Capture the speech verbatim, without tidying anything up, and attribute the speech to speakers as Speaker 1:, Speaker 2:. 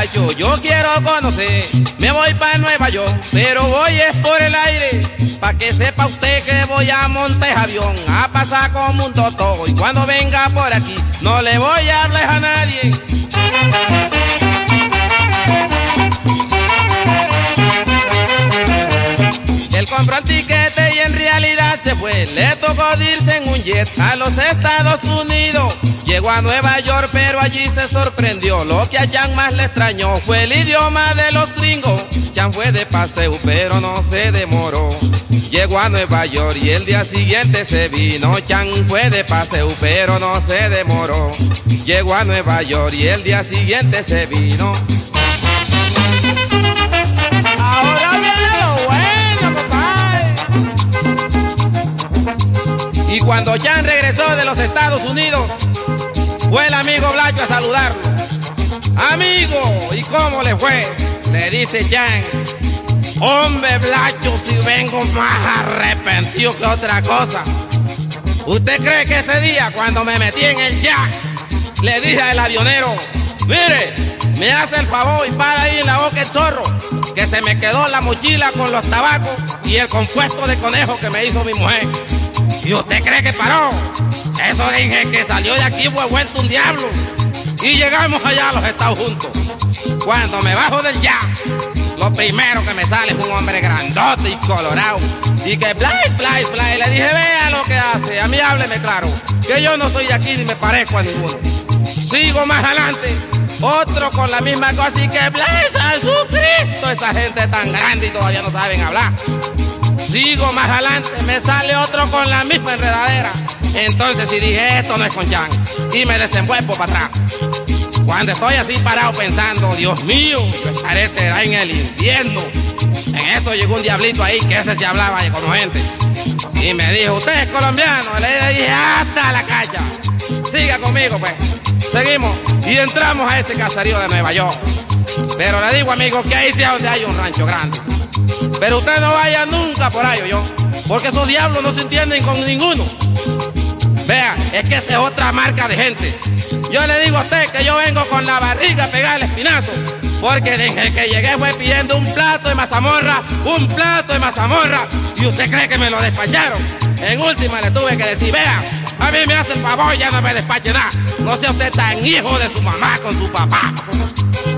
Speaker 1: muchacho, yo quiero conocer. Me voy para Nueva York, pero voy es por el aire. Pa' que sepa usted que voy a montar avión, a pasar como un toto. Y cuando venga por aquí, no le voy a hablar a nadie. Él compró el tiquete y en realidad se fue. Le tocó irse en un jet a los Estados Unidos. Llegó a Nueva York, pero allí se sorprendió. Lo que a Chan más le extrañó fue el idioma de los gringos. Chan fue de paseo, pero no se demoró. Llegó a Nueva York y el día siguiente se vino. Chan fue de paseo, pero no se demoró. Llegó a Nueva York y el día siguiente se vino. Ahora viene lo bueno, compadre. Y cuando Chan regresó de los Estados Unidos, fue el amigo Blacho a saludarlo. Amigo, ¿y cómo le fue? Le dice Chan. Hombre, Blacho, si vengo más arrepentido que otra cosa. ¿Usted cree que ese día, cuando me metí en el jack, le dije al avionero, mire, me hace el favor y para ahí en la boca el zorro, que se me quedó la mochila con los tabacos y el compuesto de conejo que me hizo mi mujer? ¿Y usted cree que paró? Eso dije que salió de aquí fue vuelto un diablo. Y llegamos allá a los Estados juntos. Cuando me bajo del jack, lo primero que me sale es un hombre grandote y colorado. Y que play, play, play. Le dije, vea lo que hace. A mí hábleme claro, que yo no soy de aquí ni me parezco a ninguno. Sigo más adelante, otro con la misma cosa y que play, Jesucristo. Esa gente tan grande y todavía no saben hablar. Sigo más adelante, me sale otro con la misma enredadera. Entonces si dije, esto no es con Chan, y me desenvuelvo para atrás. Cuando estoy así parado pensando, Dios mío, parecerá en el infierno. En eso llegó un diablito ahí que ese se hablaba como gente. Y me dijo, ¿usted es colombiano? Y le dije, hasta la calle. Siga conmigo, pues. Seguimos y entramos a ese caserío de Nueva York. Pero le digo, amigo, que ahí sí es donde hay un rancho grande. Pero usted no vaya nunca por ahí, yo, porque esos diablos no se entienden con ninguno. Vea, es que esa es otra marca de gente. Yo le digo a usted que yo vengo con la barriga a pegar el espinazo, porque desde que llegué fue pidiendo un plato de mazamorra, un plato de mazamorra, y usted cree que me lo despacharon. En última le tuve que decir, vea, a mí me hace el favor, ya no me despache nada. No sea usted tan hijo de su mamá con su papá.